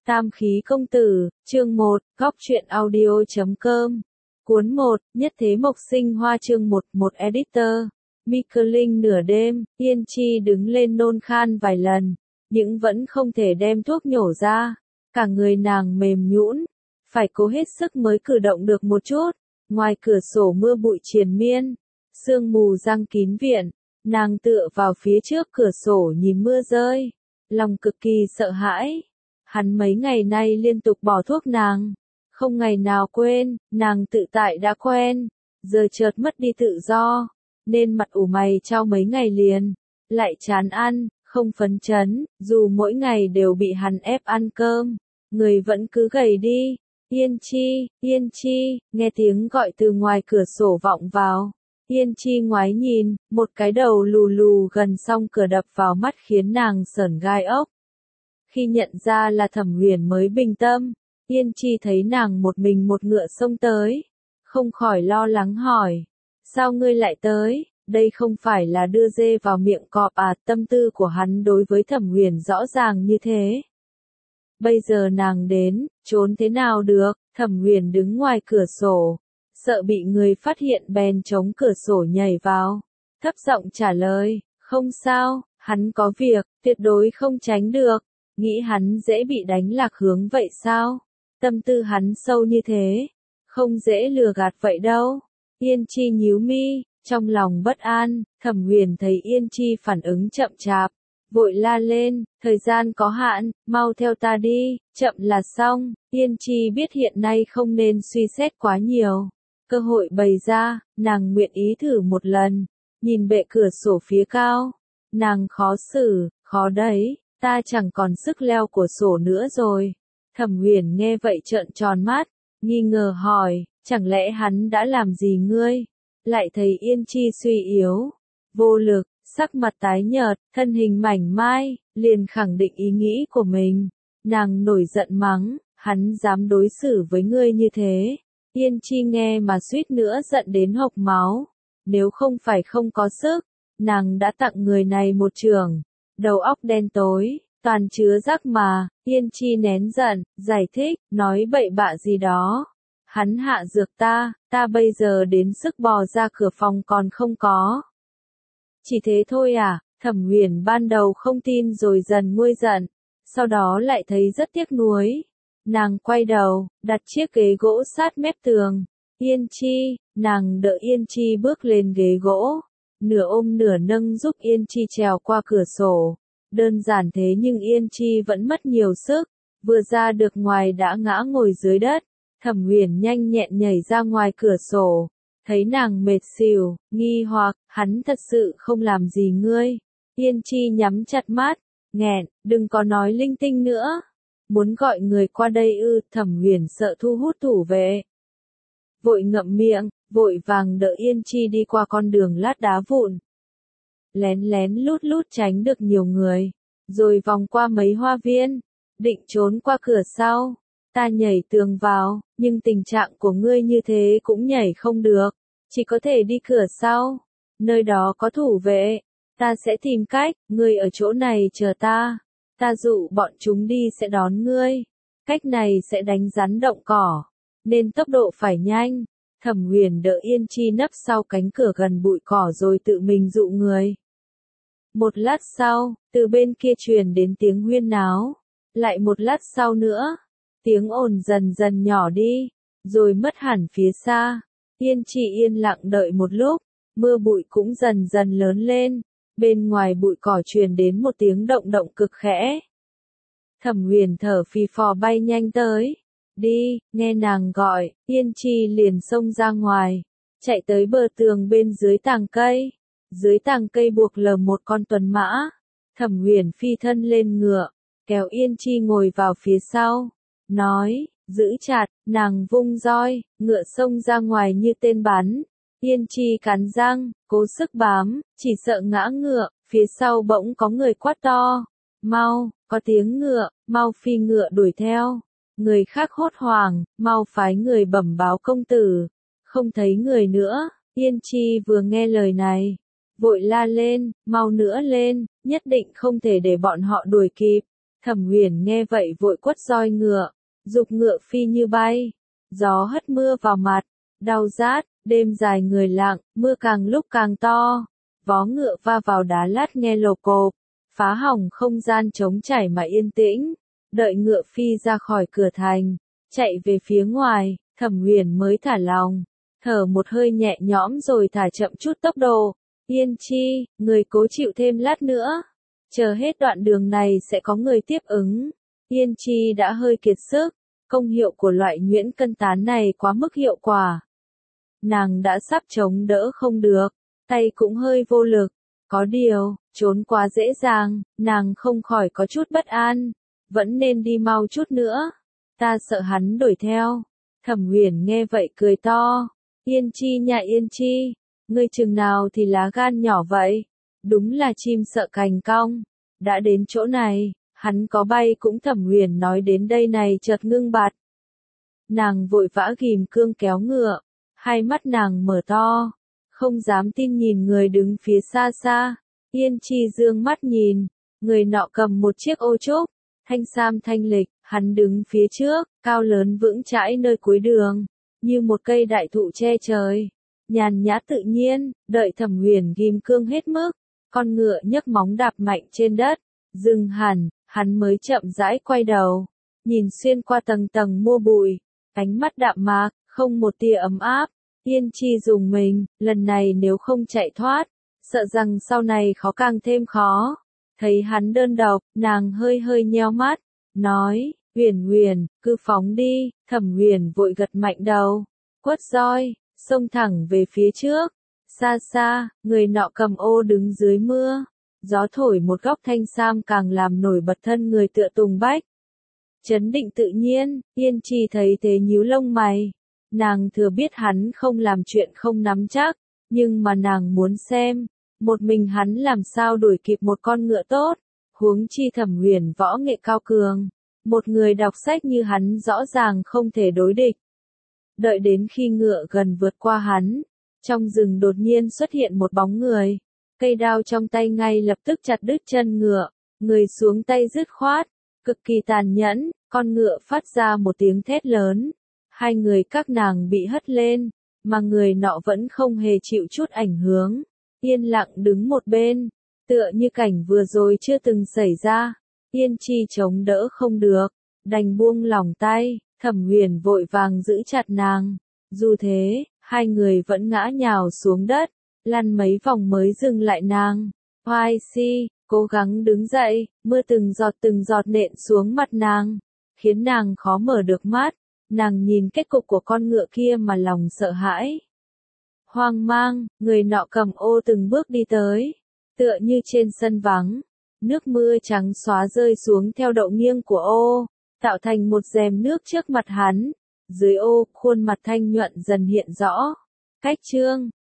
Tam khí công tử, chương 1, góc truyện audio.com. Cuốn 1, nhất thế mộc sinh hoa chương 1, một editor. Micklin nửa đêm, Yên Chi đứng lên nôn khan vài lần, nhưng vẫn không thể đem thuốc nhổ ra. Cả người nàng mềm nhũn, phải cố hết sức mới cử động được một chút. Ngoài cửa sổ mưa bụi triền miên, sương mù giăng kín viện, nàng tựa vào phía trước cửa sổ nhìn mưa rơi, lòng cực kỳ sợ hãi. Hắn mấy ngày nay liên tục bỏ thuốc nàng, không ngày nào quên, nàng tự tại đã quen, giờ chợt mất đi tự do, nên mặt ủ mày trao mấy ngày liền, lại chán ăn, không phấn chấn, dù mỗi ngày đều bị hắn ép ăn cơm, người vẫn cứ gầy đi. Yên Chi, nghe tiếng gọi từ ngoài cửa sổ vọng vào. Yên Chi ngoái nhìn, một cái đầu lù lù gần song cửa đập vào mắt khiến nàng sởn gai ốc. Khi nhận ra là Thẩm Huyền mới bình tâm, Yên Chi thấy nàng một mình một ngựa xông tới, không khỏi lo lắng hỏi, sao ngươi lại tới, đây không phải là đưa dê vào miệng cọp à? Tâm tư của hắn đối với Thẩm Huyền rõ ràng như thế. Bây giờ nàng đến, trốn thế nào được? Thẩm Huyền đứng ngoài cửa sổ, sợ bị người phát hiện bèn chống cửa sổ nhảy vào, thấp giọng trả lời, không sao, hắn có việc, tuyệt đối không tránh được. Nghĩ hắn dễ bị đánh lạc hướng vậy sao? Tâm tư hắn sâu như thế, không dễ lừa gạt vậy đâu. Yên Chi nhíu mi, trong lòng bất an. Thẩm Huyền thấy Yên Chi phản ứng chậm chạp, vội la lên, thời gian có hạn, mau theo ta đi, chậm là xong. Yên Chi biết hiện nay không nên suy xét quá nhiều. Cơ hội bày ra, nàng nguyện ý thử một lần. Nhìn bệ cửa sổ phía cao, nàng khó xử, khó đấy. Ta chẳng còn sức leo của sổ nữa rồi. Thẩm Huyền nghe vậy trợn tròn mắt, nghi ngờ hỏi, chẳng lẽ hắn đã làm gì ngươi? Lại thấy Yên Chi suy yếu, vô lực, sắc mặt tái nhợt, thân hình mảnh mai, liền khẳng định ý nghĩ của mình. Nàng nổi giận mắng, hắn dám đối xử với ngươi như thế. Yên Chi nghe mà suýt nữa giận đến hộc máu. Nếu không phải không có sức, nàng đã tặng người này một chưởng. Đầu óc đen tối, toàn chứa rác mà. Yên Chi nén giận, giải thích, nói bậy bạ gì đó. Hắn hạ dược ta bây giờ đến sức bò ra cửa phòng còn không có. Chỉ thế thôi à? Thẩm Huyền ban đầu không tin rồi dần nguôi giận, sau đó lại thấy rất tiếc nuối. Nàng quay đầu, đặt chiếc ghế gỗ sát mép tường. Yên Chi, nàng đỡ Yên Chi bước lên ghế gỗ, nửa ôm nửa nâng giúp Yên Chi trèo qua cửa sổ. Đơn giản thế nhưng Yên Chi vẫn mất nhiều sức, vừa ra được ngoài đã ngã ngồi dưới đất. Thẩm Huyền nhanh nhẹn nhảy ra ngoài cửa sổ, thấy nàng mệt xỉu, nghi hoặc, hắn thật sự không làm gì ngươi. Yên Chi nhắm chặt mắt, nghẹn, đừng có nói linh tinh nữa. Muốn gọi người qua đây ư? Thẩm Huyền sợ thu hút thủ vệ, vội ngậm miệng, vội vàng đỡ Yên Chi đi qua con đường lát đá vụn. Lén lén lút lút tránh được nhiều người, rồi vòng qua mấy hoa viên, định trốn qua cửa sau. Ta nhảy tường vào, nhưng tình trạng của ngươi như thế cũng nhảy không được, chỉ có thể đi cửa sau. Nơi đó có thủ vệ, ta sẽ tìm cách, ngươi ở chỗ này chờ ta. Ta dụ bọn chúng đi sẽ đón ngươi. Cách này sẽ đánh rắn động cỏ, nên tốc độ phải nhanh. Thẩm Huyền đỡ Yên Chi nấp sau cánh cửa gần bụi cỏ rồi tự mình dụ người. Một lát sau, từ bên kia truyền đến tiếng huyên náo. Lại một lát sau nữa, tiếng ồn dần dần nhỏ đi, rồi mất hẳn phía xa. Yên Chi yên lặng đợi một lúc, mưa bụi cũng dần dần lớn lên. Bên ngoài bụi cỏ truyền đến một tiếng động động cực khẽ. Thẩm Huyền thở phì phò bay nhanh tới. Đi, nghe nàng gọi, Yên Chi liền xông ra ngoài, chạy tới bờ tường bên dưới tàng cây. Dưới tàng cây buộc lờ một con tuần mã. Thẩm Huyền phi thân lên ngựa, kéo Yên Chi ngồi vào phía sau, nói, giữ chặt. Nàng vung roi, ngựa xông ra ngoài như tên bắn. Yên Chi cắn răng, cố sức bám, chỉ sợ ngã ngựa. Phía sau bỗng có người quát to, mau, có tiếng ngựa, mau phi ngựa đuổi theo. Người khác hốt hoảng, mau phái người bẩm báo công tử. Không thấy người nữa. Yên Chi vừa nghe lời này, vội la lên, mau nữa lên, nhất định không thể để bọn họ đuổi kịp. Thẩm Huyền nghe vậy vội quất roi ngựa, giục ngựa phi như bay. Gió hất mưa vào mặt, đau rát, đêm dài người lặng, mưa càng lúc càng to. Vó ngựa va vào đá lát nghe lộp cộp, phá hỏng không gian trống trải mà yên tĩnh. Đợi ngựa phi ra khỏi cửa thành, chạy về phía ngoài, Thẩm Huyền mới thả lòng, thở một hơi nhẹ nhõm rồi thả chậm chút tốc độ. Yên Chi, người cố chịu thêm lát nữa. Chờ hết đoạn đường này sẽ có người tiếp ứng. Yên Chi đã hơi kiệt sức, công hiệu của loại nhuyễn cân tán này quá mức hiệu quả. Nàng đã sắp chống đỡ không được, tay cũng hơi vô lực. Có điều, trốn quá dễ dàng, nàng không khỏi có chút bất an. Vẫn nên đi mau chút nữa. Ta sợ hắn đuổi theo. Thẩm Huyền nghe vậy cười to. Yên Chi nhà Yên Chi, ngươi chừng nào thì lá gan nhỏ vậy? Đúng là chim sợ cành cong. Đã đến chỗ này, hắn có bay cũng. Thẩm Huyền nói đến đây này chợt ngưng bặt. Nàng vội vã ghim cương kéo ngựa, hai mắt nàng mở to, không dám tin nhìn người đứng phía xa xa. Yên Chi dương mắt nhìn, người nọ cầm một chiếc ô trúc, thanh sam thanh lịch, hắn đứng phía trước, cao lớn vững chãi nơi cuối đường, như một cây đại thụ che trời, nhàn nhã tự nhiên. Đợi Thẩm Huyền ghim cương hết mức, con ngựa nhấc móng đạp mạnh trên đất, dừng hẳn, hắn mới chậm rãi quay đầu, nhìn xuyên qua tầng tầng mưa bụi, ánh mắt đạm mạc, không một tia ấm áp. Yên Chi rùng mình, lần này nếu không chạy thoát, sợ rằng sau này khó càng thêm khó. Thấy hắn đơn độc, nàng hơi hơi nheo mắt, nói, Huyền Huyền, cứ phóng đi. Thẩm Huyền vội gật mạnh đầu, quất roi, xông thẳng về phía trước. Xa xa, người nọ cầm ô đứng dưới mưa, gió thổi một góc thanh sam càng làm nổi bật thân người tựa tùng bách. Chấn định tự nhiên, Yên Chi thấy thế nhíu lông mày. Nàng thừa biết hắn không làm chuyện không nắm chắc, nhưng mà nàng muốn xem, một mình hắn làm sao đuổi kịp một con ngựa tốt, huống chi Thẩm Huyền võ nghệ cao cường, một người đọc sách như hắn rõ ràng không thể đối địch. Đợi đến khi ngựa gần vượt qua hắn, trong rừng đột nhiên xuất hiện một bóng người, cây đao trong tay ngay lập tức chặt đứt chân ngựa, người xuống tay dứt khoát, cực kỳ tàn nhẫn, con ngựa phát ra một tiếng thét lớn. Hai người các nàng bị hất lên, mà người nọ vẫn không hề chịu chút ảnh hưởng, yên lặng đứng một bên, tựa như cảnh vừa rồi chưa từng xảy ra. Yên Chi chống đỡ không được, đành buông lỏng tay. Thẩm Huyền vội vàng giữ chặt nàng. Dù thế, hai người vẫn ngã nhào xuống đất, lăn mấy vòng mới dừng lại nàng. Hoài Si, cố gắng đứng dậy, mưa từng giọt nện xuống mặt nàng, khiến nàng khó mở được mắt. Nàng nhìn kết cục của con ngựa kia mà lòng sợ hãi. Hoang mang, người nọ cầm ô từng bước đi tới, tựa như trên sân vắng. Nước mưa trắng xóa rơi xuống theo độ nghiêng của ô, tạo thành một rèm nước trước mặt hắn. Dưới ô, khuôn mặt thanh nhuận dần hiện rõ. Cách chương